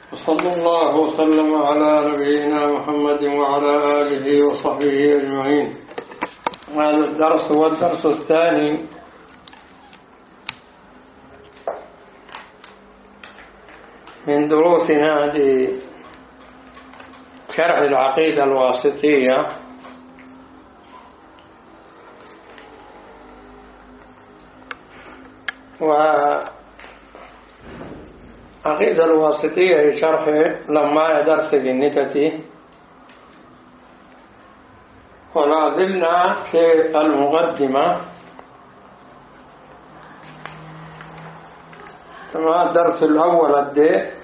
وصلى الله وسلم على نبينا محمد وعلى آله وصحبه أجمعين. هذا الدرس هو الدرس الثاني من دروسنا لشرح العقيدة الواسطية، وعقيدة الواسطية شرح لما درس جنتي، ولا زلنا في المقدمة كما الدرس الأول الدي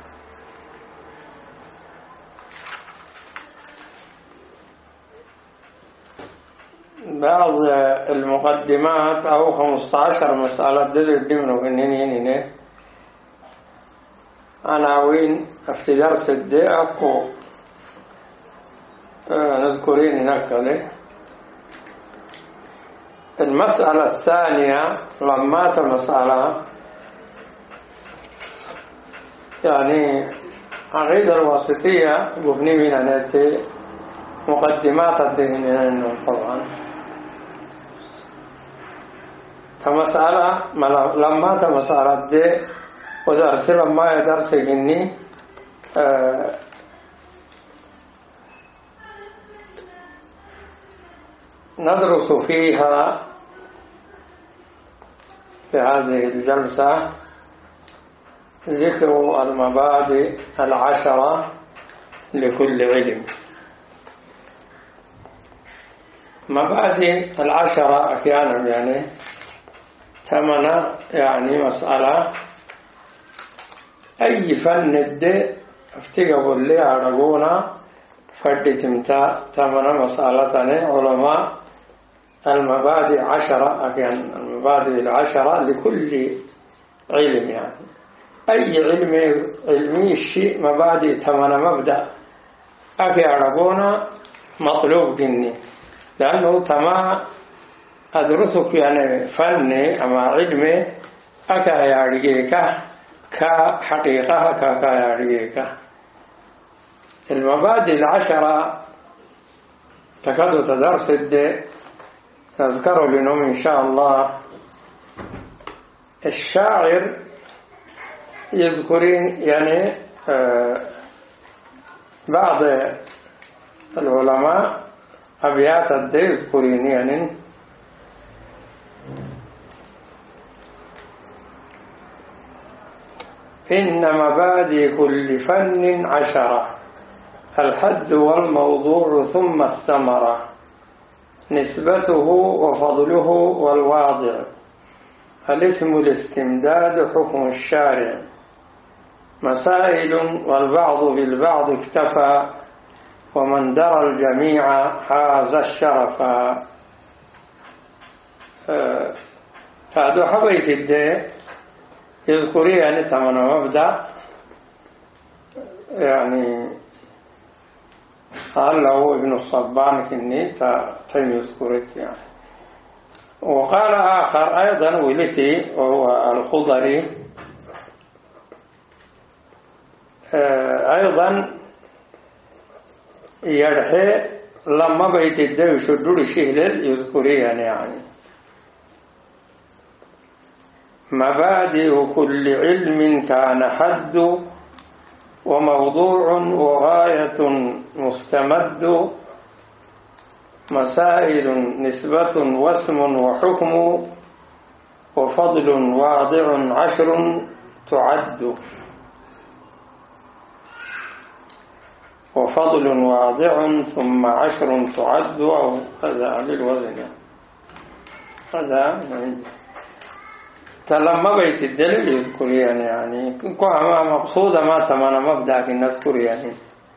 بعض المقدمات أو 15 مسألة دلو هنا عناوين في درس الدي أكو نذكرين هناك. المسألة الثانية لما المسألة يعني عقيدة الواسطية مبني من أناتي مقدمات الدين طبعا. فمسألة لما مسألة دي ودرس لما يدرس إني ندرس فيها في هذه الجلسة ذكر المبادئ 10 لكل علم. مبادئ 10 أحيانا يعني ثمنة، يعني مسألة أي فن الدي افتقبوا اللي عرقونا فردتمتا ثمنة مسألة علماء المبادئ 10 أحيانا المبادئ 10 لكل علم، يعني أي علمي الشيء مبادئ ثمنة مبدأ أكي عرقونا مطلوب جني، لأنه تما أدرسك يعني فني أما علمي أكا يعرقيك كحقيقة كا يعرقيك. المبادئ 10 تكاد تدرس الدي نذكر لهم إن شاء الله. الشاعر يذكرين يعني بعض العلماء أبيات الدي يذكرين يعني إن مبادئ كل فن 10 الحد والموضوع ثم الثمرة نسبته وفضله والواضع الاسم الاستمداد حكم الشارع مسائل والبعض بالبعض اكتفى ومن درى الجميع حاز الشرف. هذا حبيت الدي يذكري يعني ثمن مبدأ، يعني قال له ابن الصبان كني تم يذكرك يعني. وقال آخر أيضا ولتي وهو الخضري أيضا يرحي لما بيت الدو شدور الشهل يذكري يعني مبادئ كل علم كان حد وموضوع وغاية مستمد مسائل نسبة واسم وحكم وفضل واضع 10 تعد وفضل واضع ثم 10 تعد أو هذا للوزن هذا فلما بيت الدليل يذكر يعني كوها مقصودة ما ثمن مبدأ نذكر يعني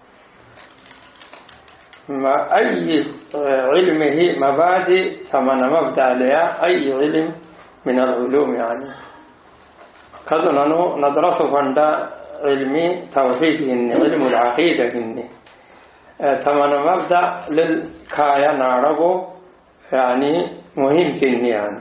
ما أي علمه مبادئ ثمن مبدأ لها أي علم من العلوم يعني كذا ندرس فندا علمي توحيد علم العقيدة ثمن مبدأ للكاية نعرفه يعني مهم يعني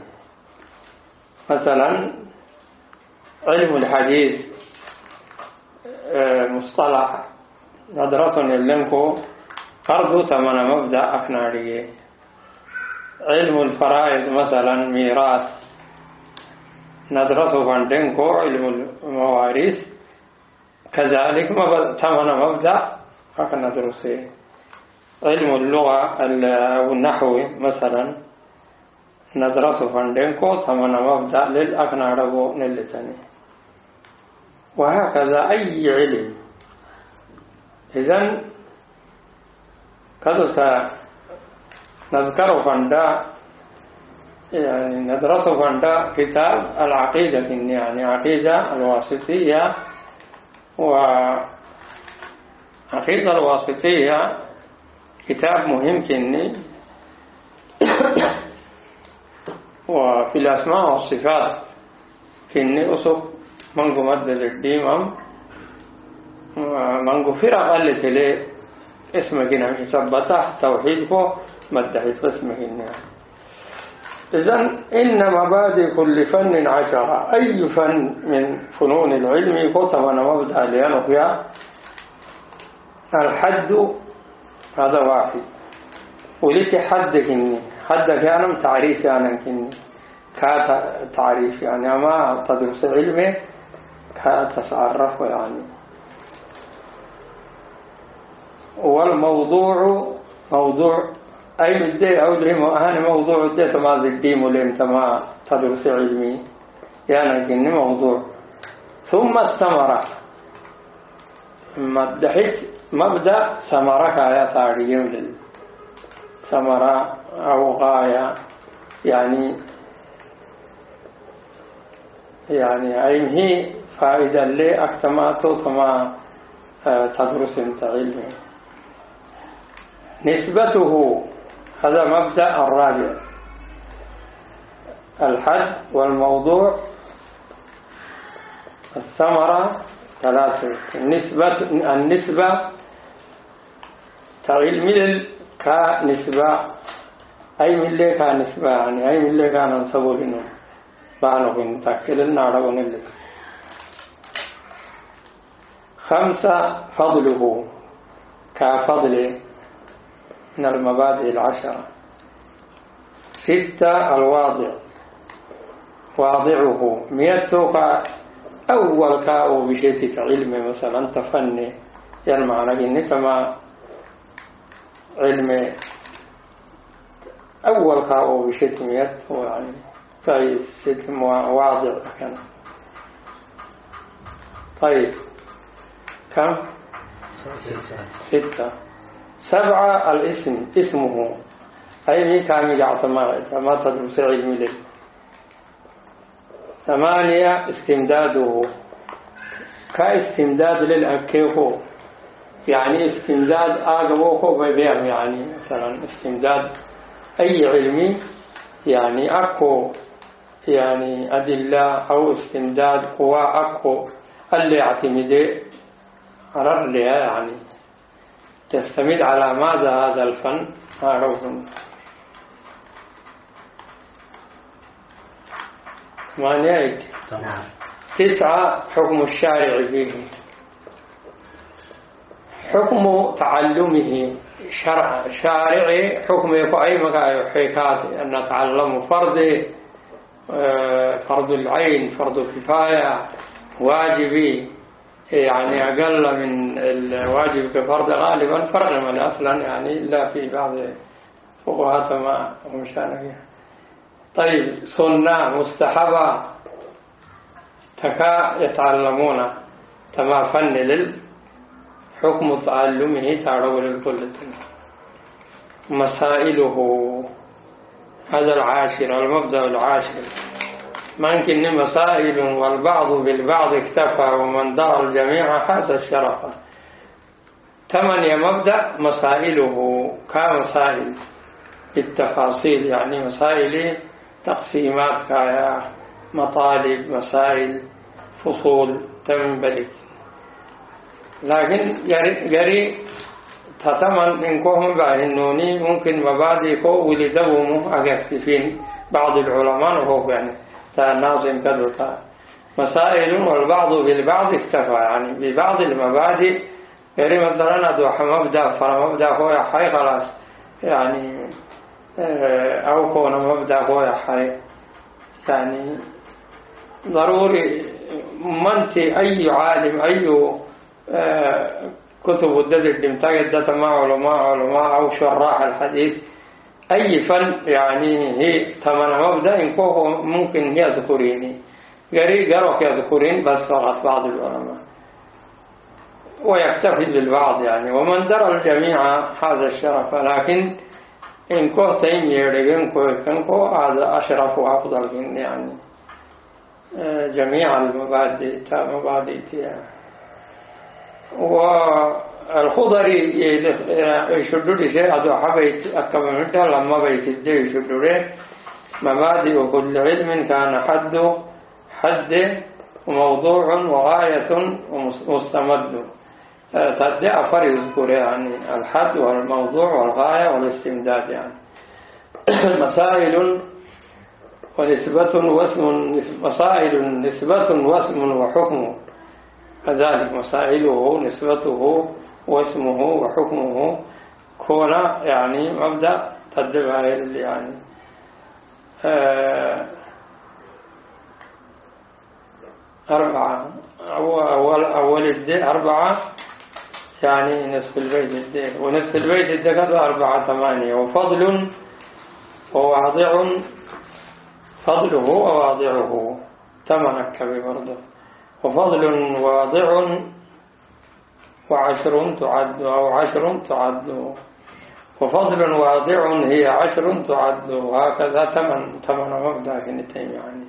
مثلا علم الحديث المصطلح ندرسون لنكو قرض ثمن مبدأ أكناريه. علم الفرائض مثلا ميراث ندرسه فاندنكو. علم المواريث كذلك ثمن مبدأ أكندرسه. علم اللغة أو النحو مثلا ندرسه فاندنكو ثمن مبدأ للأكناربو نلتني، وهكذا أي علم. إذن كذا نذكر فندا يعني ندرسه فندا كتاب العقيدة يعني عقيدة الواسطية. وعقيدة الواسطية كتاب مهم كني وفي الأسماء والصفات كني أسق منقو مدد الديمم منقو فرق قلت لي اسمك نعم ثبته توحيدكو مدحت اسمك نعم. إذن إن مبادئ كل فن 10. أي فن من فنون العلم كتبنا مبدأ لأنه فيها الحد هذا واحد. ولك حدك إني حدك يعني تعريف يعني كني تعريف يعني ما تدرس علمه كتعرف يعني. والموضوع موضوع أي مدة أو لهم أهان موضوع مدة ما زديم ولهم تما تدرس علمي يعني كني موضوع. ثم الثمرة مدحت مبدأ ثمرة كاية تعريم ثمرة أو غاية يعني أي هي فائدة لي أكتماتو كما تدرس انت علمي. نسبته هذا مبدأ الرابع. الحد والموضوع الثمرة 3. النسبة تعلم كنسبة أي من اللي كنسبة يعني أي من اللي كننصبه لنا بعنه تأكلنا عربون اللي. 5 فضله كفضل من المبادئ 10. 6 الواضع واضعه ميتوك أول كاو بشيء علم مثلا تفني يعني معنى إن كما علم أول كاو بشيء ميته يعني فايد واضع كان. طيب كم؟ 6. 7 الاسم اسمه أي مي كامل اعتماد ما تدرس علم له. 8 استمداده كاستمداد للأكيخو يعني استمداد آقبوكو ببيع يعني مثلا استمداد أي علمي يعني أكو يعني أدلة أو استمداد قوى أكو اللي يعتمد على لها يعني تستمد على ماذا هذا الفن معروف. 8 9 حكم الشارع فيه حكم تعلمه شارع حكم أي مقايا حكايات أن نتعلم فرض العين فرض كفاية واجبي يعني أقل من الواجب كفرض غالبا فرق من أصلا يعني إلا في بعض فقهات ما مشان فيها. طيب سنة مستحبة تكا يتعلمون تما فن حكم تعلمه تعرض للكل. مسائله هذا 10 المبدأ 10. ممكن مسائل والبعض بالبعض اكتفى ومن دار الجميع حاز الشرف. 8 مبدأ مسائله كمسائل بالتفاصيل يعني مسائل تقسيمات كايا مطالب مسائل فصول تنبلك. لكن يري تتمن إنكم باهنوني ممكن مبادئ كو ولدوهم أكتفين بعض العلماء وهو يعني ناظم كذا مسائل والبعض بالبعض اكتفى، يعني ببعض المبادئ. يعني مثلا أدوح مبدأ فمبدأ هو حي خلاص، يعني أو كون مبدأ هو حي، يعني ضروري منتي أي عالم أي كتب الدد دمتاج مع علماء أو شراح الحديث أي فن، يعني هي ثمن مبدأ إن ممكن هي ذكوريني قروك يذكرين بس فقط بعض العلماء ويكتفي بالبعض يعني، ومن درى الجميع هذا الشرف. لكن إن كنتم يرغن كنكو هذا أشرف وأفضل من يعني جميع المبادئ يعني. والخضري يشدد شيء أدو حبيت أكملت لما بيت يشدد مبادئ كل علم كان حد وموضوع وغاية ومستمد. تدع فرق يذكر يعني الحد والموضوع والغاية والاستمداد يعني. مسائل ونسبة واسم، مسائل نسبة واسم وحكم، كذلك مسائله نسبته واسمه وحكمه كون يعني مبدأ تدبع يعني أربعة أول الدين أربعة يعني نصف البيت الدين، ونصف البيت الدين كذا 4 8. وفضل وواضع، فضله وواضعه 8 كبير برضه. وفضل واضع و10 تعد أو 10 تعد، وفضل واضع هي 10 تعد، وهكذا 8 مبدأ كنتين يعني.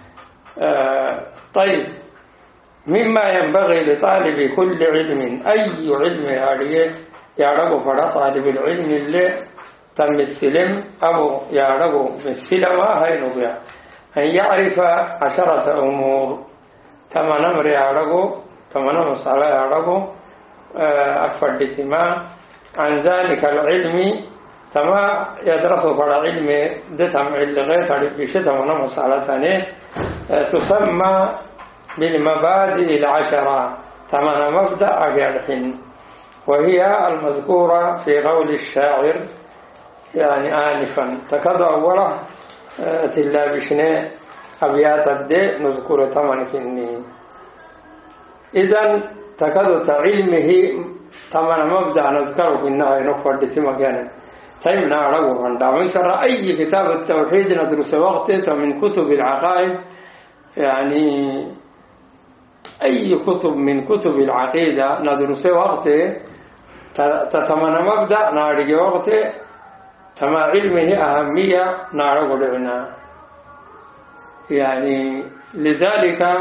طيب، مما ينبغي لطالب كل علم، أي علم يعرف فلا طالب العلم اللي تم السلم أو يعرف بالسلم هاي نبيع أن يعرف 10 أمور، 8 أمر يعرف، 8 مسألة يعرف أكثر الاهتمام عن ذلك العلم. كما يدرس فلا علم دتم اللغة تعرف بشيء 8 مسألة ثانية تسمى بالمبادئ 10، 8 مبدأ أجرحين، وهي المذكورة في قول الشاعر يعني آنفا. تكاد أولا تلا بشناء أبيات الدي نذكر 8 كنين. إذن تكاد علمه 8 مبدأ نذكره في النهاية نقفر دي مكانا تيمنا عرقه عندما من شرع أي كتاب التوحيد ندرس وقته من كتب العقائد، يعني أي كتب من كتب العقيدة ندرس وقته تتمنى مبدأ نارج وقته تما علمه أهمية نارج لعنا يعني. لذلك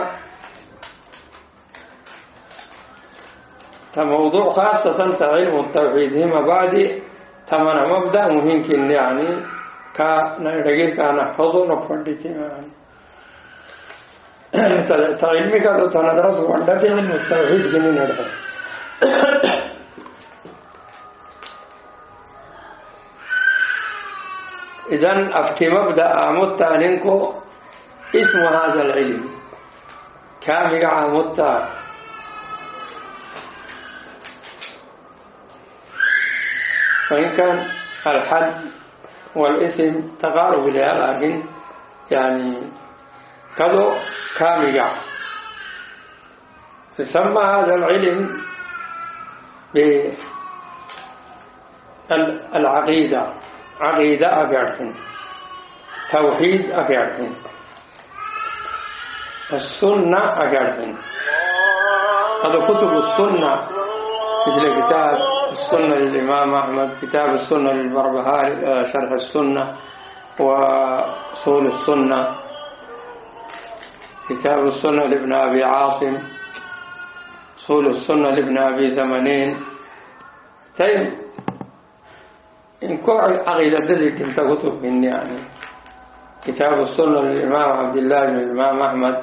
كموضوع خاصة علم التوحيد هي مبادئ 8 مبدأ مهم يعني كنرجع كنحفظه نفردته يعني. تعلمك هذا تندرس وندرس علم التوحيد جنين هذا. إذن أفتي مبدأ متعنينكو اسم هذا العلم كم يقع متعن، وإن كان الحد والاسم تقارب لها، لكن يعني كذو كامل. يسمى هذا العلم بالعقيدة، عقيدة أفعلتين، توحيد أفعلتين، السنة أفعلتين. هذا كتب السنة مثل كتاب السنة للإمام أحمد، كتاب السنة للبربهاري شرح السنة وصول السنة، كتاب السنة لابن أبي عاصم، صول السنة لابن أبي زمنين. طيب إن كل عقيدة ذلك انت كتب مني يعني. كتاب السنة للإمام عبد الله بن الإمام أحمد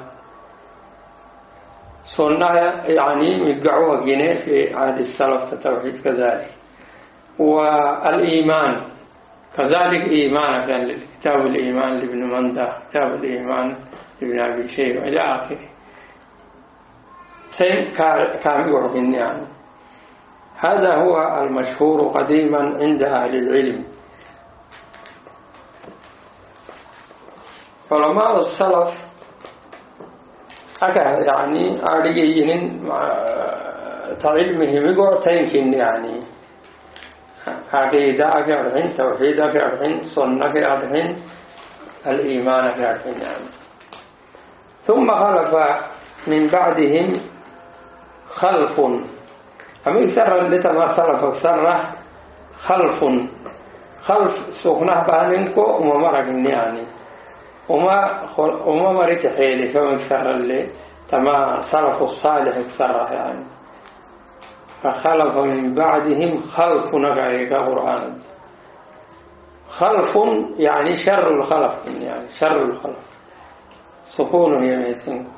سنة يعني متقعوها جنيه في عهد السلف التوحيد كذلك. والإيمان كذلك إيمان كان كتاب الإيمان لابن منده، كتاب الإيمان لابن أبي شيبة إلى آخره. سين كامل وحكين يعني. هذا هو المشهور قديما عند أهل العلم. علماء السلف يعني أريجين تعلمهم يقعتين يعني عقيدة أكرهن، توحيد أكرهن، سنة أكرهن، الإيمان أكرهن يعني. ثم خلف من بعدهم خلف، أمي سر اللي تما سلف سره خلف سخنه بانكو وما مرقني يعني وما مريت حيلي فمن سر اللي تما سلف الصالح سره يعني. فخلف من بعدهم خلف نقعي كقرآن. خلف يعني شر الخلف يعني شر الخلف سكون يميتين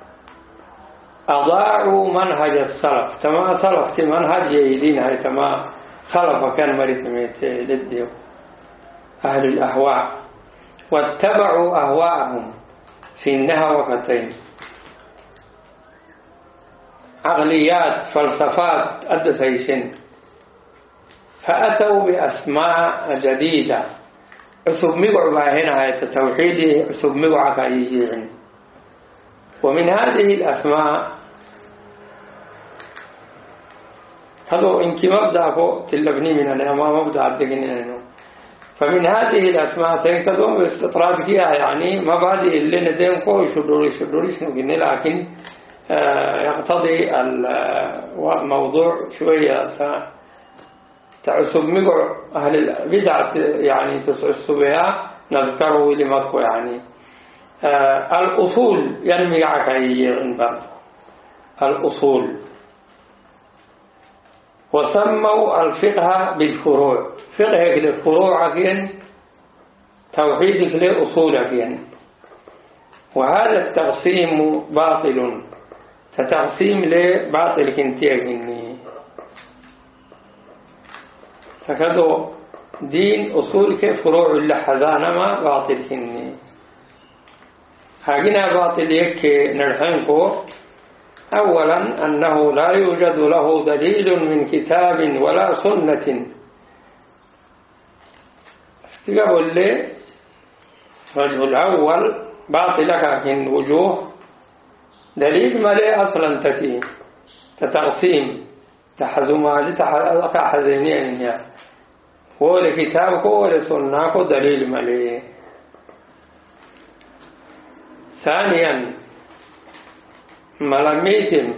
أضاعوا منهج السلف تما سلف منهج جيدين هاي تما خلف كان مريت للديو أهل الأهواء واتبعوا أهواءهم في النهوفتين عقليات فلسفات أدسيسن فأتوا بأسماء جديدة عصب مقع هنا هاي التوحيد عصب مقع كايجين. ومن هذه الأسماء هذا إنك مبدأ فوق تلبني من الأمام مبدأ عدقين. فمن هذه الأسماء تنكدون باستطراد فيها يعني مبادئ اللي ندينكو يشدوري شنو قلنا، لكن يقتضي الموضوع شوية تعصب مقع أهل البدعة يعني تسعص بها نذكره لمدخو يعني. الأصول ينمي عكاية الأصول. وسموا الفقه بالفروع، فقهك للفروع أكين توحيدك لأصول أكين. وهذا التقسيم باطل، تقسيم لباطل كنتيجني. فكذا دين أصولك فروع اللحظان باطل كني. هاجنا باطل يك نرحنكو. أولا أنه لا يوجد له دليل من كتاب ولا سنة. قبل لي الوجه الأول باطل لكن وجوه دليل ما لي أصلا تفيه تتقسيم تحزمالي تحزينين يعني هو لكتابك ولسناك دليل ما لي. ثانيا ملميت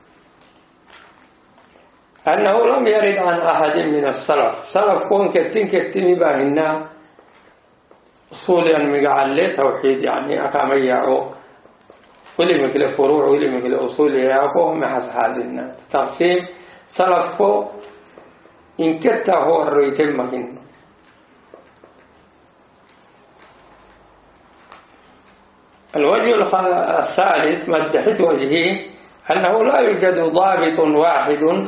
أنه لم يرد عن أحد من السلف سلف كون كتين باهنا أصوليا مقعلة توحيد يعني أكاميعو ولي مثل فروع ولي مثل أصول ياكو محس حالنا تقسيم سلفكو إن كتا هو الرئيتم مكين. الوجه الثالث مدحت وجهه أنه لا يوجد ضابط واحد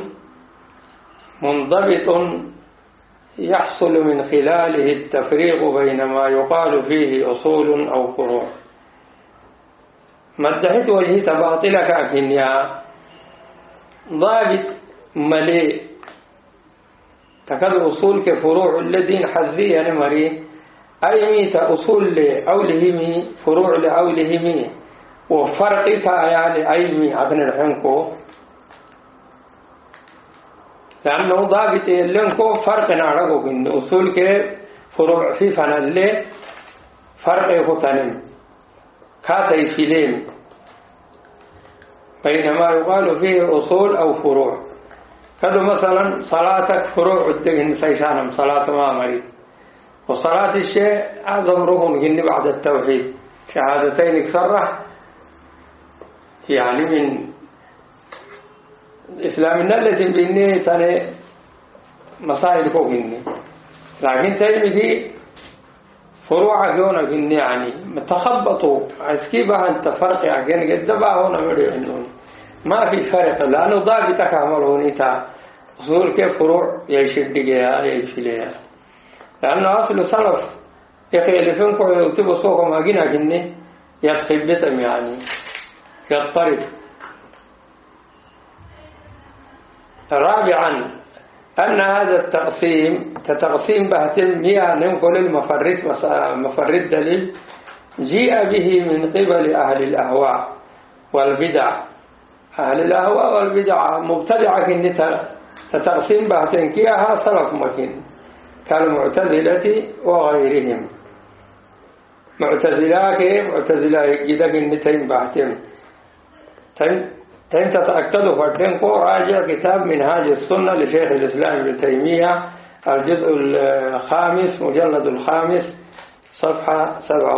منضبط يحصل من خلاله التفريق بين ما يقال فيه أصول أو فروع. مدحت وجهه تباطلك أكنيا ضابط مليء تكاد أصول كفروع الذين حزية نمري أي ميت أصول أو لهمي فروع لأو لهمي وفرق يعني أي مي أغنى الحنكو لأنه ضابط لنكو فرق نعرفه إن أصول كفروع في فنالي فرق يختنم كاتي فيلين بينما يقال فيه أصول أو فروع. كذا مثلا صلاتك فروع الدين سيسانم صلاة ما مريد وصلاة الشيء أعظم ركن جن بعد التوحيد شهادتين كسرة يعني من إسلامنا التي بيني سنة مسائل كوكيني لكن تجمدي فروع جونا جني يعني متخبطوا عسكيبها أنت فرق يعني قد دبا هنا مريحون ما في فرق لأنه ضابطك عمله تا أصول كيف فروع يشد جيها يشيلها لأنه أصل سلف يخيلفونكم ويكتبوا صوكم هجينا جني يتخبطهم يعني يضطرب. رابعا أن هذا التقسيم كتقسيم بهتم هي ننقل المفرد دليل جيء به من قبل أهل الأهواء والبدع. أهل الأهواء والبدع مبتدعة كن تتقسيم بهتم كيها سلف مكين كالمعتزلة وغيرهم. معتزلة جدا كن بهتم تم تتأكدوا فردنكو راجع كتاب منهاج السنة لشيخ الإسلام ابن تيمية الجزء الخامس مجلد الخامس صفحة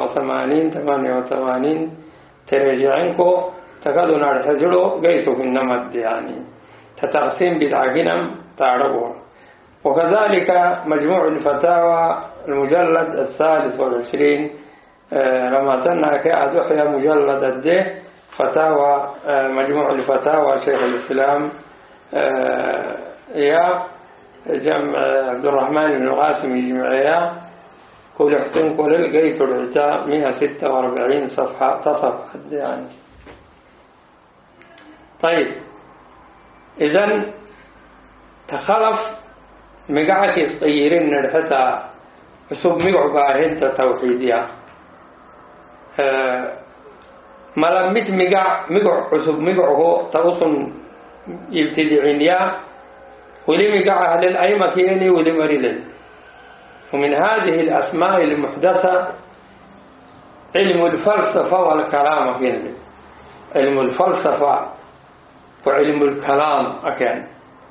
87-88 ترجعنكو تكادوا نرحجلوا قيسوا في النمد يعني تتقسيم بدعجنم تعرفوا. وكذلك مجموع الفتاوى المجلد 23 لما تنهى كأدوحيا مجلد الده فتاوى مجموع الفتاوى شيخ الإسلام يا جمع عبد الرحمن بن القاسم يجمعيا كل احتن كل القيت العتاء 146 صفحة تصفحة يعني. طيب إذن تخلف مقعك يصيرين الحتى بسب مقعباهن توحيدية ملمت مقع حسب مقعه توصن يبتدعين يا ولي مقع أهل الأئمة كيني ولي مريلين. ومن هذه الأسماء المحدثة علم الفلسفة والكلام كيني. علم الفلسفة وعلم الكلام أكان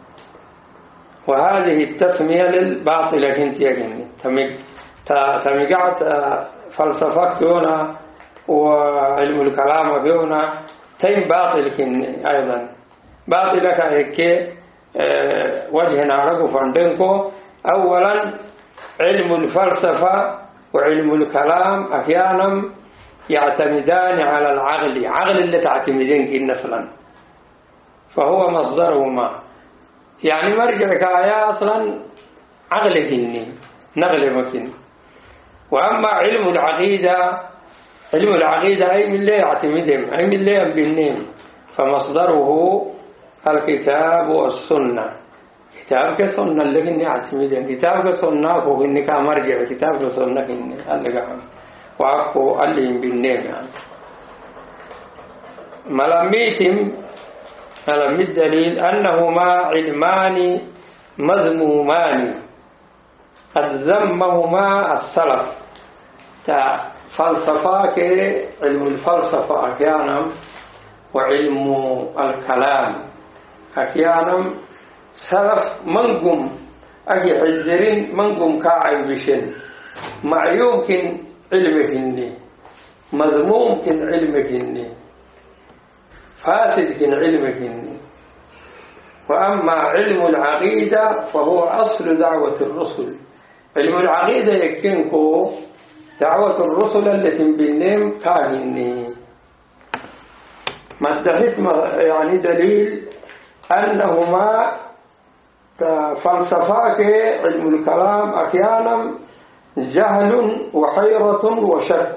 وهذه التسمية للباطلة كنت يكني تمقعت فلسفة كيونا وعلم الكلام فينا تيم باطل كني أيضا باطل كهيك وجهنا عرقو فاندنكو. أولا علم الفلسفة وعلم الكلام أحيانا يعتمدان على العقل عقل اللي تعتمدين كي أصلا فهو مصدرهما يعني مرجع كايا أصلا عقل كني نقل مكن. وأما علم العقيدة علم العقيدة أي من اللي يعتمدهم أي من اللي ينبنهم فمصدره الكتاب والسنة. كتاب كسنة اللي كني يعتمدهم كتاب كسنة هو إنك مرجع كتاب كسنة كني اللي قام وعقو اللي ينبنهم يعني. ملميت دليل أنهما علمان مذمومان قد ذمهما السلف فلسفة علم الفلسفة أحيانا وعلم الكلام أحيانا سلف منكم أجي حجرين منكم كاعي بشن معيوب كن علمك إني مذموم كن علمك إني فاسد كن علمك إني. وأما علم العقيدة فهو أصل دعوة الرسل. علم العقيدة يكنكو دعوة الرسل التي بالنيم كاهني ما اتخذ يعني دليل أنهما فلسفاك علم الكلام أحيانا جهل وحيرة وشك.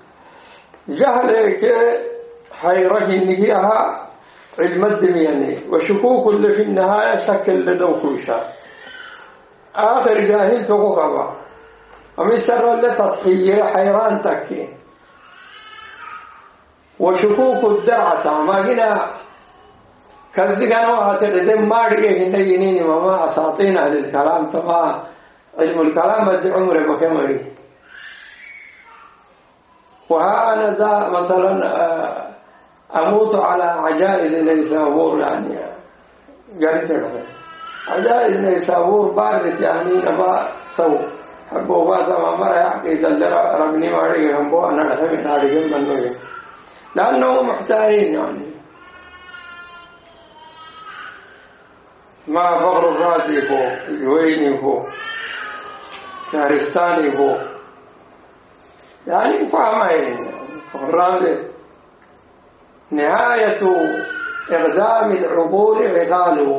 جهلك حيرة نهيها علم الدمياني وشكوك اللي في النهاية شك اللي دوكوشا آخر جاهل تقوقبا ومن سر اللي تطحيه حيران تكي وشكوك الدرعة ما هنا كذلكنا وهاتلزم ماريه هنينين وما أساطين أهل الكلام تما علم الكلام بدي عمره بكمري. وها أنا ذا مثلا أموت على عجائز نيسابور يعني قريت له عجائز نيسابور بارد يعني نبا سو حبوا بعض ما يحكي دلرا ربني ما عليه هم بو أنا نحمي عليهم منه لأنه محتارين يعني ما فخر الرازي هو الويني هو شهرستاني هو يعني فاهمين فخر الرازي نهاية إقدام العقول عقال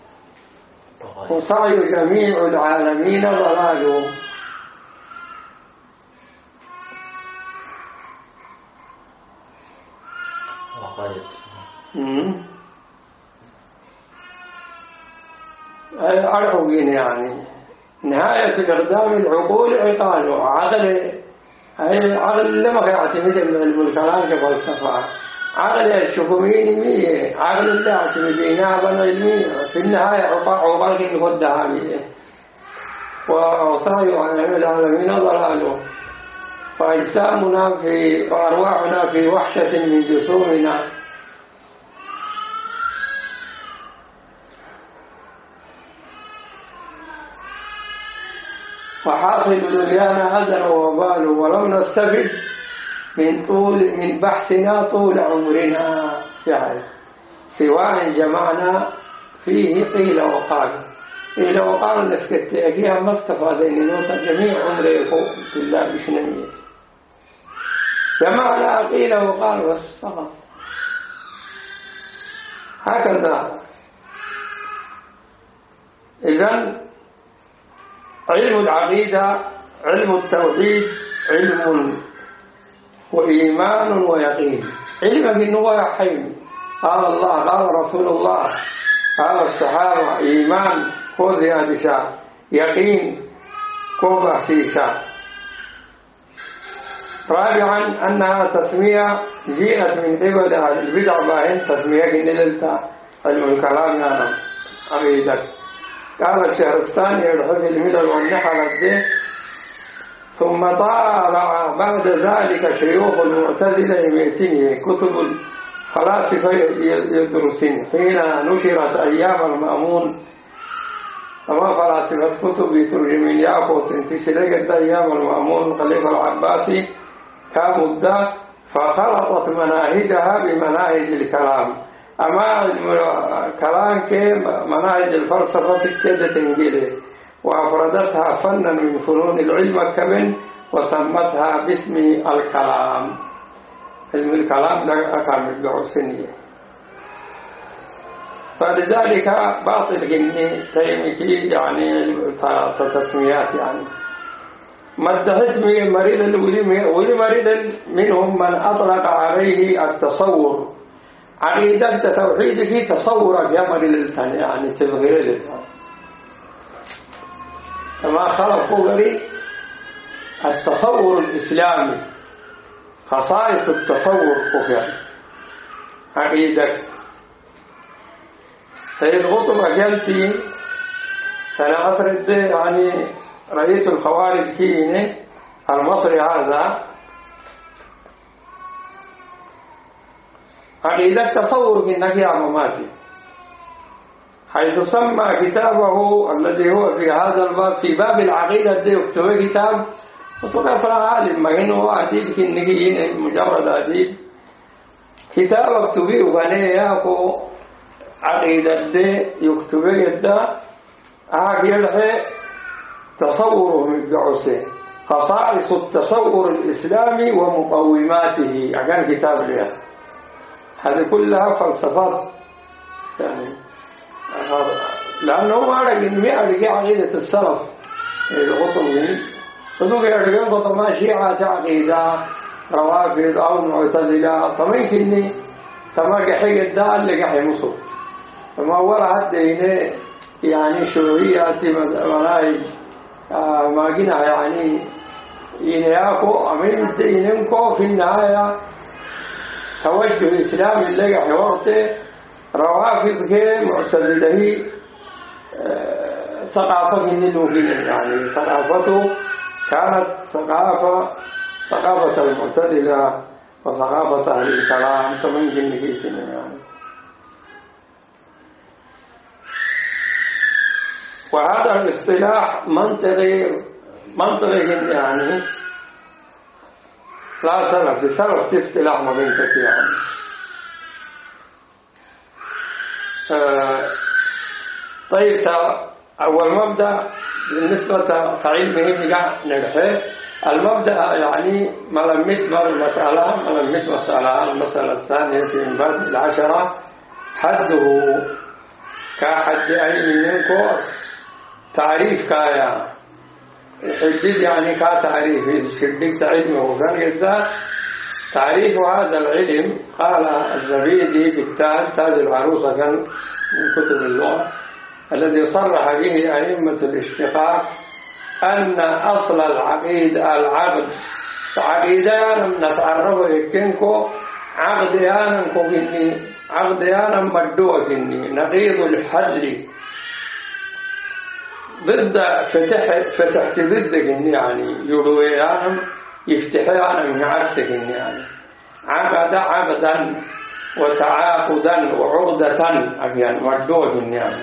وسعي جميع العالمين ضلال. أرعوين يعني نهاية إقدام العقول عقاله عقل لما يعتمد علم الكلام كفلسفة عقل الشفومين مية عقل اللي يعتمد نابا علمية في النهاية عقال كن قدها مية وصايوا عن علم العالمين ضلاله فأجسامنا وأرواحنا في وحشة من جسومنا وحاصل دنيانا أذى ووبال ولم نستفد من بحثنا طول عمرنا يعني سواء جمعنا فيه قيل وقال نسكت أكيها ما استفادين نوتا جميع عمري فوق في الله بشنمية جمعنا قيل وقال بس فقط هكذا. إذن علم العقيدة علم التوحيد علم وإيمان ويقين علم بالنوى يحين قال الله قال رسول الله قال الصحابة إيمان خذ يا بشار يقين كوبا شيشا. رابعا أنها تسمية جيئت من قبل البدع باهن تسمية نللتا علم الكلام يعني عقيدة. قال الشهرستاني يدخل الملل والنحل الدين ثم طالع بعد ذلك شيوخ المعتزلة يميتين كتب الفلاسفة يدرسين حين نشرت أيام المأمون أما فلاسفة كتب يترجمين ياقوت انتشرت أيام المأمون الخليفة العباسي كمدة فخلطت مناهجها بمناهج الكلام أما الكلام كمناهج الفلسفة كده تنجيله وأفردتها فنا من فنون العلم كمن وسمتها باسم الكلام. علم الكلام ده أكامل بعسنية فلذلك باطل جني تيمكي يعني تسميات يعني مدهت من مريض ولمريض منهم من أطلق عليه التصور عقيدة توحيده تصورك يا مريض الإنسان يعني تصغير الإنسان كما خلقوا غري التصور الإسلامي خصائص التصور كفر عقيدة سيد قطب أجلتي سنة عصر يعني رئيس الخوارج كيني المصري هذا عقيدة تصور في النهي عن مماتي حيث سمى كتابه الذي هو في هذا الباب في باب العقيدة يكتب كتاب وصدق عالم ما هو أديب في النهيين مجرد أديب كتاب اكتبه وغنيه عقيدة يكتب يدا عقيدة تصوره من جعسه خصائص التصور الإسلامي ومقوماته أكان كتاب لها هذه كلها فلسفات يعني لأنه ما رجع عقيدة السلف الغطمين فذوك يرجعون طبعا شيعة عقيدة روافض أو معتزلة طبعا يمكنني كما قحي الدال لقحي مصر فما وراء هدينا يعني شروعية مناهج ما قلنا يعني ينياكو أمين دينكو في النهاية توجه الإسلام اللي قحي ورطه روافض كي معتزله ثقافة من الوهين يعني ثقافته كانت ثقافة المعتزلة وثقافة أهل الكلام كمن جنه سنة يعني. وهذا الاصطلاح منطقي يعني لا سلف لسلف في اصطلاح ما بين كثير يعني. طيب أول مبدأ بالنسبة لعلمه نقع نرحيه المبدأ يعني ملمس المسألة الثانية في من بعد العشرة حده كحد أي منكم تعريف كايا حدد يعني كتعريف شدك علمه كان تعريف هذا العلم قال الزبيدي بالتاج تاج العروسة كان من كتب اللغة الذي صرح به أئمة الاشتقاق أن أصل العقيدة العقد عقيدة نتعرف إكنكو عقديانا كوكني عقديانا مدوة كني نقيض الحجر ضد فتحت ضد كني يعني يرويانا يفتحيانا من عكس كني يعني عقد عقدا وتعاقدا وعقدة يعني مدوة كني يعني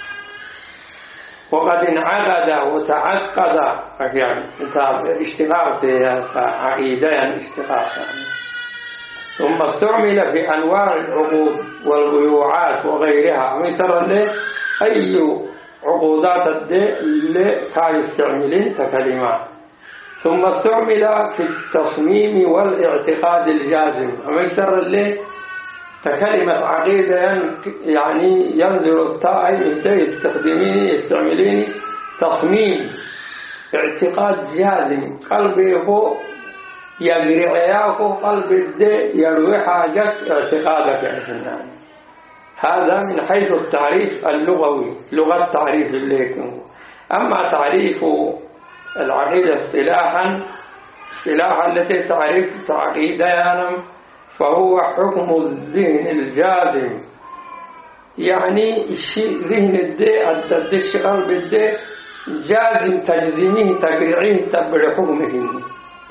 وقد انعقد وتعقد يعني اشتقاق عقيدة يعني اشتقاق يعني. ثم استعمل في أنواع العقود والبيوعات وغيرها مثلا له أي عقودات اللي كان يستعملين ككلمات. ثم استعمل في التصميم والاعتقاد الجازم مثلا له ككلمة عقيدة يعني ينزل التاء يستعملين تصميم اعتقاد جازم قلبي هو يجري عياكو قلب الدي يروي حاجة اعتقادك يعني. هذا من حيث التعريف اللغوي لغة تعريف الليكن. أما تعريف العقيدة اصطلاحا التي تعريف عقيدة يعني فهو حكم الذهن الجازم يعني الشيء ذهن الدي قلب الدي جازم تجزيمه تقريعه تبع حكمه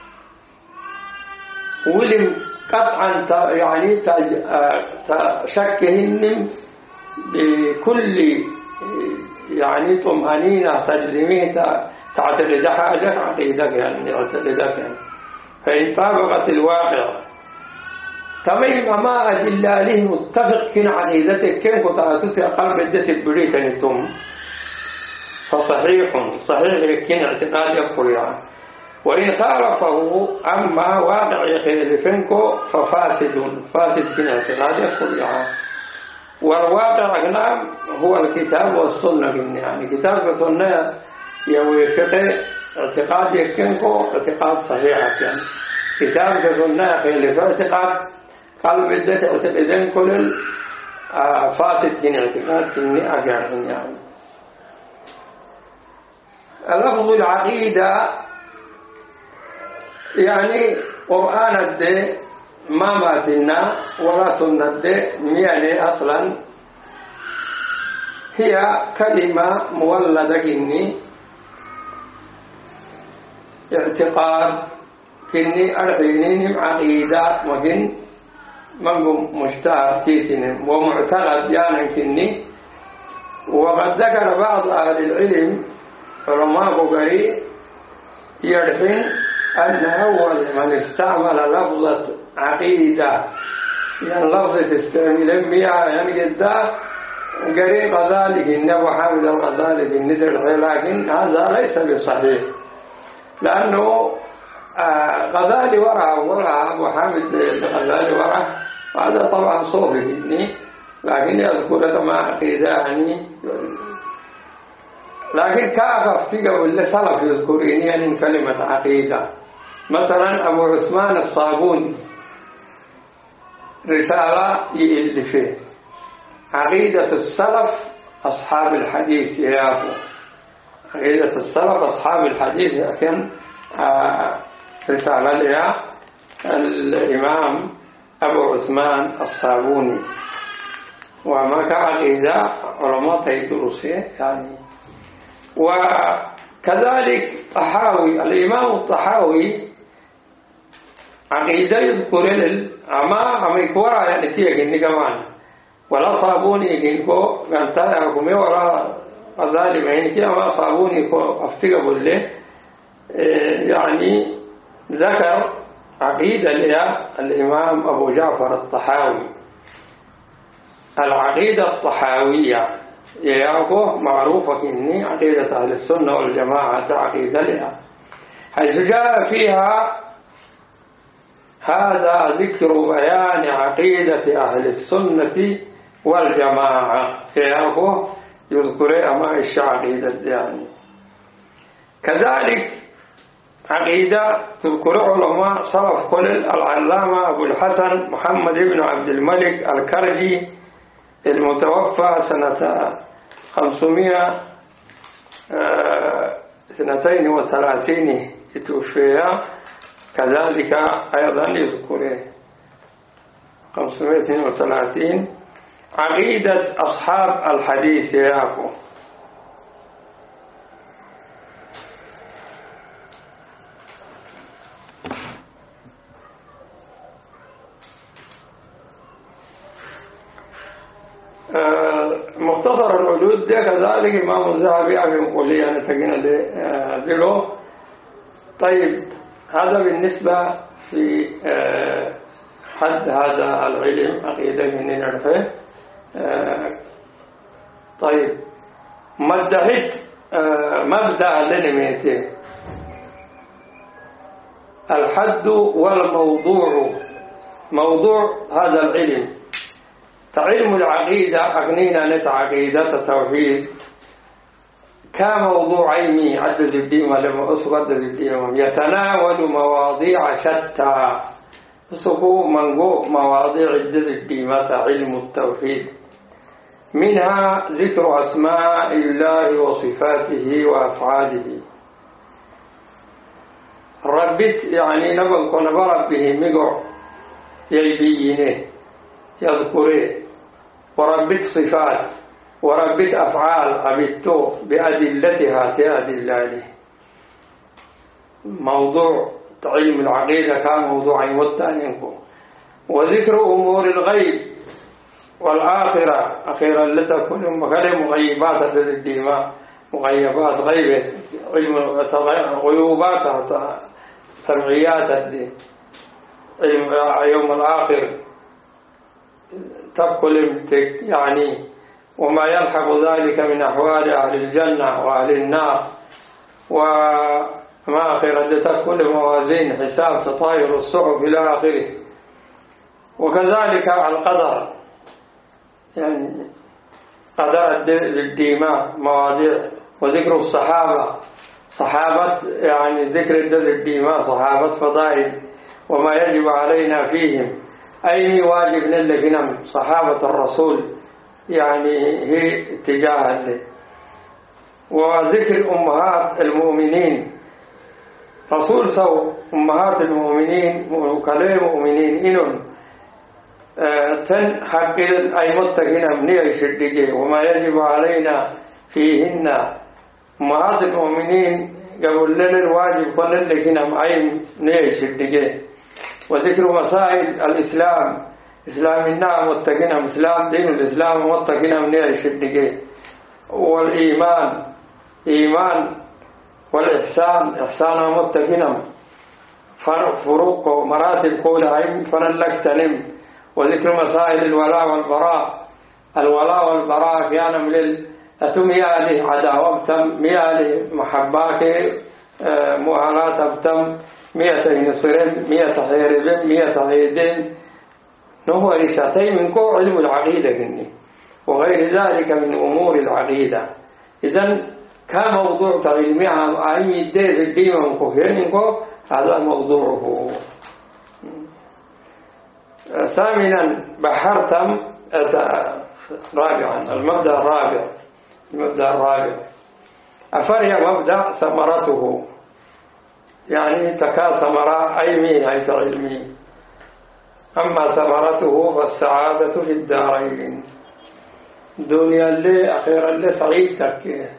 ولم قطعا يعني شكهن بكل يعني طمأنينة تجزيمه تعتقد حاجة عقيدك يعني اعتقدك يعني. فإن طابقت الواقع تمام ما أدلة له متفق كن عقيدتك كن كتاتك قلب الدت بريتنتم فصحيح كن اعتقاد القرآن. وإن خالفه أما واقع يخالفنكو ففاسد كن اعتقاد القرآن. والواقع هنا هو الكتاب والسنة يعني كتاب والسنة يوافق اعتقاد يكنكو اعتقاد صحيح يعني. كتاب والسنة يخالف اعتقاد قلب الدت اعتقادين كل فاسد كن اعتقاد كني أجارين يعني. اللفظ العقيدة يعني قرآن الدي ما ماتنا ولا سنة الدي يعني أصلا هي كلمة مولدة كني اعتقاد كني أرحينهم عقيدة وكن من مشتهر كيسن ومعتقد يعني كني. وقد ذكر بعض أهل العلم علماء بقري يرحين أن أول من استعمل لفظة عقيدة يعني لفظة استعمال بها يعني قد قري غزالي النبو حامد الغزالي في الندر لكن هذا ليس بصحيح لأنه غزالي وراء أبو حامد الغزالي وراء هذا طبعا صوفي مني لكن يذكر ما عقيدة يعني. لكن كافة في قول سلف يذكرين يعني كلمة عقيدة. مثلا أبو عثمان الصابوني رسالة يألفه عقيدة السلف أصحاب الحديث يافو عقيدة السلف أصحاب الحديث لكن رسالة لها الإمام أبو عثمان الصابوني وما كعقيدة علماء تيدرسه يعني. وكذلك طحاوي الإمام الطحاوي عقيدة يذكر أما يكورا يعني تيجي إني كمان ولا صابوني إنكو كان تاعكم ولا الظالم يعني كي أما صابوني كو أفتقى بالله يعني ذكر عقيدة الإمام أبو جعفر الطحاوي العقيدة الطحاوية يعرفه معروفة إني عقيدة أهل السنة والجماعة عقيدة لها حيث جاء فيها هذا ذكر بيان عقيدة أهل السنة والجماعة يعرفه يذكر أما الشعقيدة يعني. كذلك عقيدة تذكر علماء صرف كل العلامة أبو الحسن محمد بن عبد الملك الكرجي المتوفى سنة 532 توفي، كذلك أيضا يذكره 532 عقيدة أصحاب الحديث ياكو. مختصر الوجود ده كذلك إمام الذهبي يقول لي أنا تقينا له. طيب هذا بالنسبة في حد هذا العلم عقيدة من نعرفه. طيب مدهت مبدأ لنميته الحد والموضوع. موضوع هذا العلم علم العقيدة أغنينا نت عقيدة التوحيد كموضوع علمي عدد الدين ولما أسقط الدين يتناول مواضيع شتى سقو منقو مواضيع عدد الدين علم التوحيد، منها ذكر أسماء الله وصفاته وأفعاله. ربت يعني نبل كن بربه مقع يلبينه يذكره، وربت صفات وربت أفعال أبتو بأدلتها تأدلانه. موضوع علم العقيدة كان موضوعين والتانينكم. وذكر أمور الغيب والآخرة أخيرا لتكون مغيبات مغيبات الدماء مغيبات غيبة علم غيوبات سمعيات الدين علم يوم الآخر تقل يعني وما يلحق ذلك من أحوال أهل الجنة وأهل النار وما آخر لتكل موازين حساب تطاير الصحف إلى آخره. وكذلك القدر يعني قدر الدماء مواضيع. وذكر الصحابة صحابة يعني ذكر الدماء صحابة فضائل وما يجب علينا فيهم أي واجب لنا صحابة الرسول يعني هي اتجاها له. وذكر أمهات المؤمنين رسول سو أمهات المؤمنين وكلام مؤمنين إنهم تن حق أي متقين مني يشدقه وما يجب علينا فيهن. أمهات المؤمنين قبل لنا الواجب كل لكن أي مني يشدقه. وذكر مسائل الإسلام إسلام النعم متقين إسلام دين الإسلام متقين مني يشدقه. والإيمان إيمان والإحسان إحسان متقين فروق مراتب كلها فنلك تنم. وذكر مسائل الولاء والبراء الولاء والبراء كان من أتمياله عداوة مياله محباك مؤالات أبتم 200 نصرين 100 حيربين 100 عيدين نهو رساتين من كو علم العقيدة كني وغير ذلك من أمور العقيدة. إذن كان موضوع تعلمها أي الدين من كفرين هذا موضوعه. ثامنا بحرتم رابعا المبدأ الرابع أفرع مبدأ ثمرته يعني تكا ثمرة أيمين أي علمي. أما ثمرته فالسعادة في الدارين دنيا اللي أخيرا اللي سعيد تكيه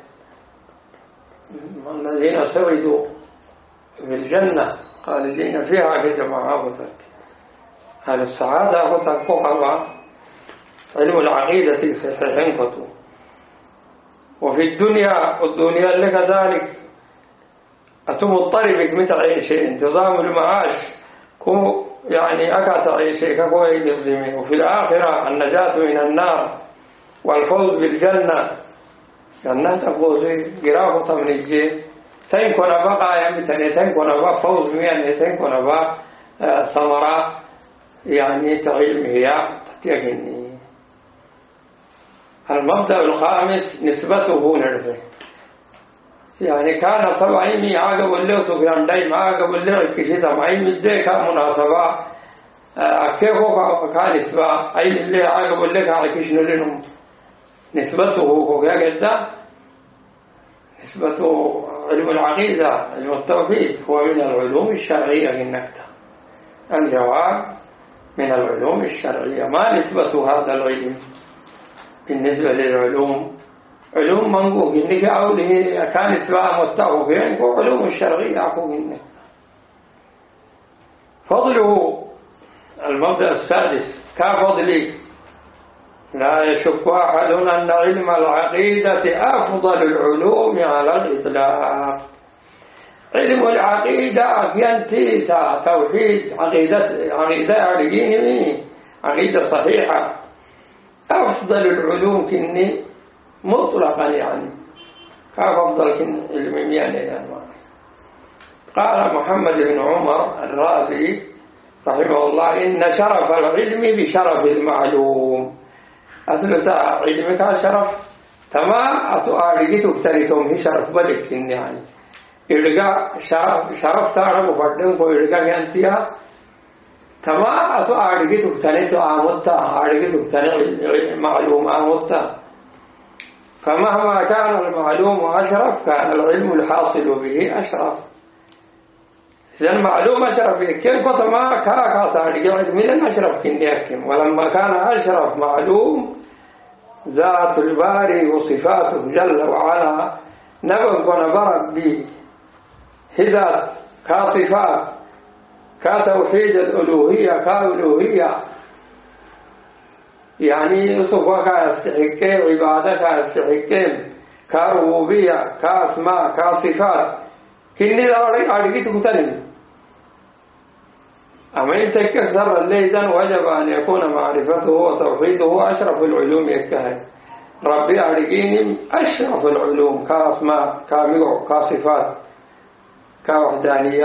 الذين سعدوا في الجنة قال الذين فيها كجماعة هذا السعادة وتنقوها علم العقيدة في حنفته. وفي الدنيا والدنيا اللي كذلك أتم الطريق مثل أي شيء انتظام المعاش كو يعني أكاد أي شيء كو يجزمه. وفي الآخرة النجاة من النار والفوز بالجنة جنة تفوز قرافة من الجيل تنكون بقى يمتني تنكون بقى فوز ميان تنكون بقى ثمرة يعني تعلم هي تتيقني. المبدأ الخامس نسبته نرفه يعني كان طبعا علمي عاقب اللي سفيان دايم عاقب اللي كشيطة معين مديك مناسبة أكيفه كان إسباع أي اللي عاقب اللي كان كشنو لهم نسبته هو كذا نسبته علم العقيدة علم التوحيد هو من العلوم الشرعية في النكتة. الجواب من العلوم الشرعية. ما نسبة هذا العلم بالنسبة للعلوم؟ علوم منقوه إنك أوله كان إسباع مستوفين هو علوم الشرعية أقول إنك. فضله المبدأ السادس كفضله لا يشك أحد أن علم العقيدة أفضل العلوم على الإطلاق. علم العقيدة ينتهي توحيد عقيدة عقيدة صحيحة أفضل العلوم كني مطلقا يعني كأفضل علم يعني. قال محمد بن عمر الرازي رحمه الله إن شرف العلم بشرف المعلوم. أثبت علمك شرف تمام أتؤارجي تكتريتهم هي شرف بلك يعني إرجع شرف تعرف وفردهم وإرجع ينتيها تمام أتؤارجي تكتريت آمدتا أرجي تكتريت معلوم آمدتا. فمهما كان المعلوم أشرف كان العلم الحاصل به أشرف. إذا المعلوم أشرف كيف ما كاكا تارجع علم أشرف كنيكم. ولما كان أشرف معلوم ذات الباري وصفاته جل وعلا نبغ نبرد به هذات كصفات كتوحيد الألوهية كألوهية يعني يصفها كاستحكام عبادة كاستحكام كربوبية كأسماء كصفات كني ذا أريد تقتنم. أما إن تكسر الليل وجب أن يكون معرفته وتوحيده أشرف العلوم يكهن. ربي أريد أشرف العلوم كأسماء كميع كصفات كوحدانية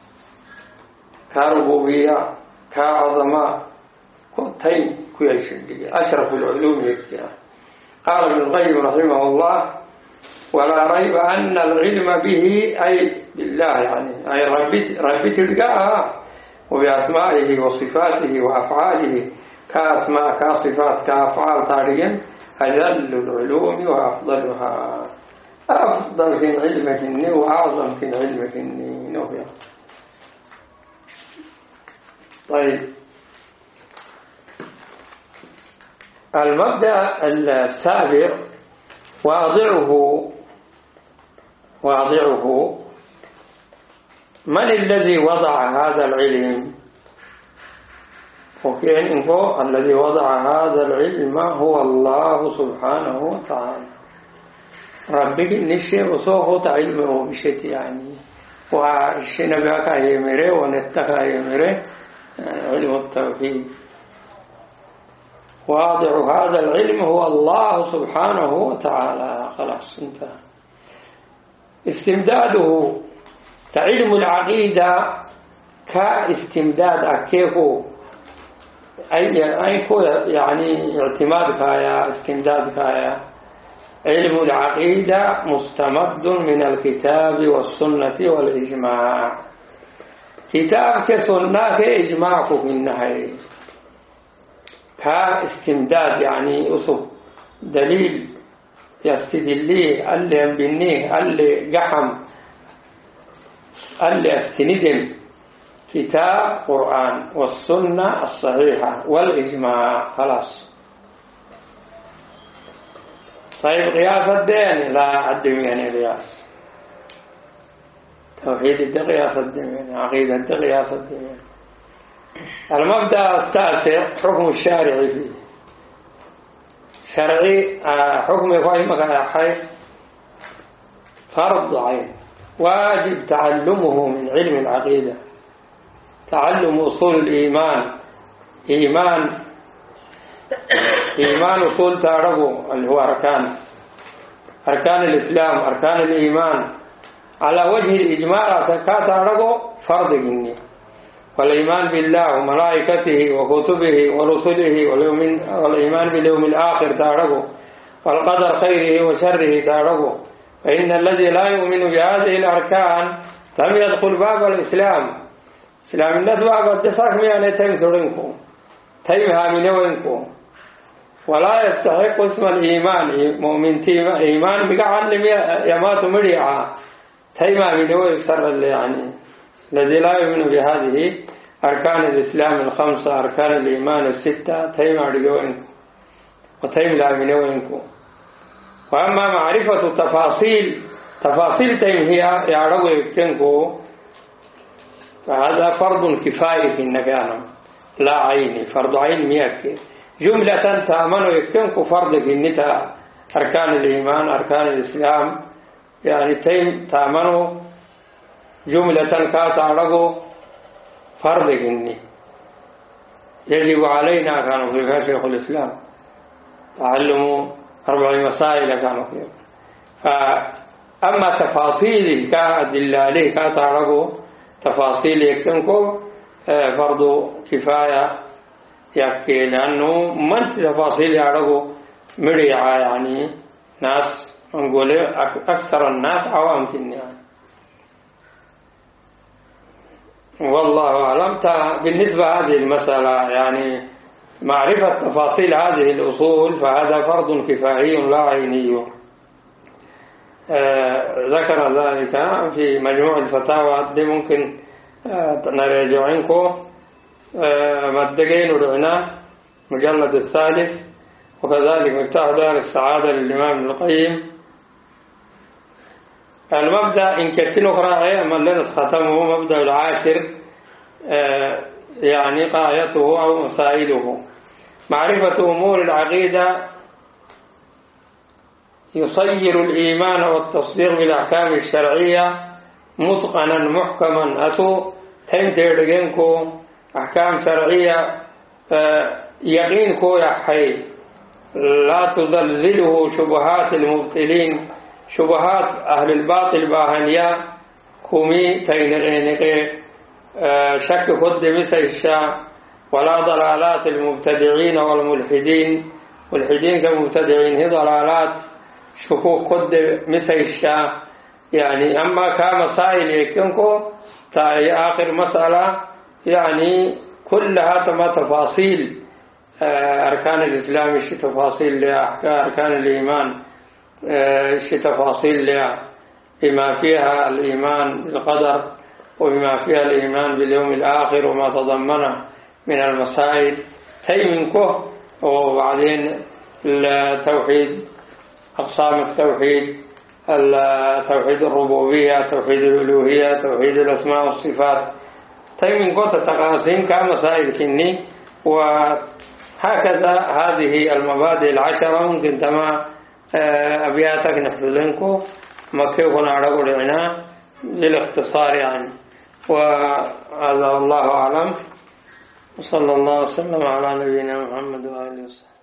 كربوبية كعظمة كتين كل شيء أشرف العلوم يكهن. قال ابن القيم رحمه الله ولا ريب أن العلم به أي بالله يعني أي ربي تلقاها وبأسمائه وصفاته وأفعاله كأسماء كصفات كأفعال تاريخ أجل العلوم وأفضلها. أفضل في علمك وأعظم في علمك نوبيا. طيب المبدأ السابع واضعه من الذي وضع هذا العلم؟ الذي وضع هذا العلم هو الله سبحانه وتعالى. ربك نشي وصوه تعلمه بشيء يعني وشنبك يمره ونتك يمره علم التوحيد. واضع هذا العلم هو الله سبحانه وتعالى. خلاص انتهى. استمداده كعلم العقيدة كاستمداد أكيفو أي يعني اعتماد كايا استمداد كايا. علم العقيدة مستمد من الكتاب والسنة والإجماع. كتاب كسنة كإجماع في النهاية كاستمداد يعني أصف دليل يستدليه اللي ينبنيه اللي قحم اللي استندم كتاب قرآن والسنة الصحيحة والإجماع. خلاص. طيب قياس الدين لا أدم يعني قياس توحيد الدين قياس الدين يعني عقيدة الدين قياس الدين يعني. المبدأ التاسع حكم الشارع فيه. شرعي حكم يفهمك يا حي فرض عين واجب تعلمه من علم العقيدة. تعلم أصول الإيمان إيمان أصول تعرفه اللي هو أركان الإسلام أركان الإيمان على وجه الإجماع تعرفه فرض مني. والإيمان بالله وملائكته وكتبه ورسله والإيمان باليوم الآخر تعرفه والقدر خيره وشره تعرفه. فإن الذي لا يؤمن بهذه الأركان لم يدخل باب الإسلام. إسلام الناس باب الدساك ميانة تيم ثرينكم تيمها من وينكم ولا يستحق اسم الإيمان مؤمن تيما إيمان بقى يمات مريعا تيما من هو يكسر يعني الذي لا يؤمن بهذه أركان الإسلام الخمسة أركان الإيمان الستة تيما رجوين وتيم لا من هو ينكو. وأما معرفة تفاصيل تيم هي يعرض يكتنكو فهذا فرض كفاية في النجانة لا عيني فرض عين ميكي جملة تأمن يكتنكو فرض في النتا أركان الإيمان أركان الإسلام يعني تيم تأمنوا جملة كاتعرضوا فرض في الني يجب علينا كانوا في شيخ الإسلام تعلموا 4 مسائل كانوا فيها. فأما تفاصيل كأدلة عليه كاتعرضوا تفاصيل يكتنكو فرض كفاية يكفي لأنه من تفاصيل يعرفوا مريعة يعني ناس نقول أكثر الناس عوام في النهاية. والله أعلم. بالنسبة هذه المسألة يعني معرفة تفاصيل هذه الأصول فهذا فرض كفائي لا عيني. ذكر ذلك في مجموع الفتاوى دي ممكن نراجعينكم مدقين ورعناه مجلد الثالث وكذلك مفتاح دار السعادة للإمام ابن القيم. المبدأ إن كتنو قراءة من لنس ختمه مبدأ العاشر يعني قايته أو مسائله معرفة أمور العقيدة يصير الإيمان والتصديق بالأحكام الشرعية متقنا محكما أتو تنترجنكو أحكام شرعية يقينكو يحي لا تزلزله شبهات المبطلين شبهات أهل الباطل باهنيا كومي تينغينغي شك خد مثل الشام ولا ضلالات المبتدعين والملحدين ملحدين كمبتدعين هي ضلالات شكوك خد مثل الشام يعني. أما كمسائل يكنكو تاي آخر مسألة يعني كلها تما تفاصيل أركان الإسلام إيش تفاصيل لها أركان الإيمان إيش تفاصيل لها بما فيها الإيمان بالقدر وبما فيها الإيمان باليوم الآخر وما تضمنه من المسائل هي منكو. وبعدين التوحيد أقسام التوحيد توحيد الربوبية توحيد الألوهية توحيد الأسماء والصفات طيب من قوة التقاسيم كمسائل كني. وهكذا هذه المبادئ العشرة ممكن تما أبياتك نفذلنكو مكيوكنا على قولنا للاختصار يعني. وهذا الله أعلم وصلى الله وسلم على نبينا محمد وآله وسلم.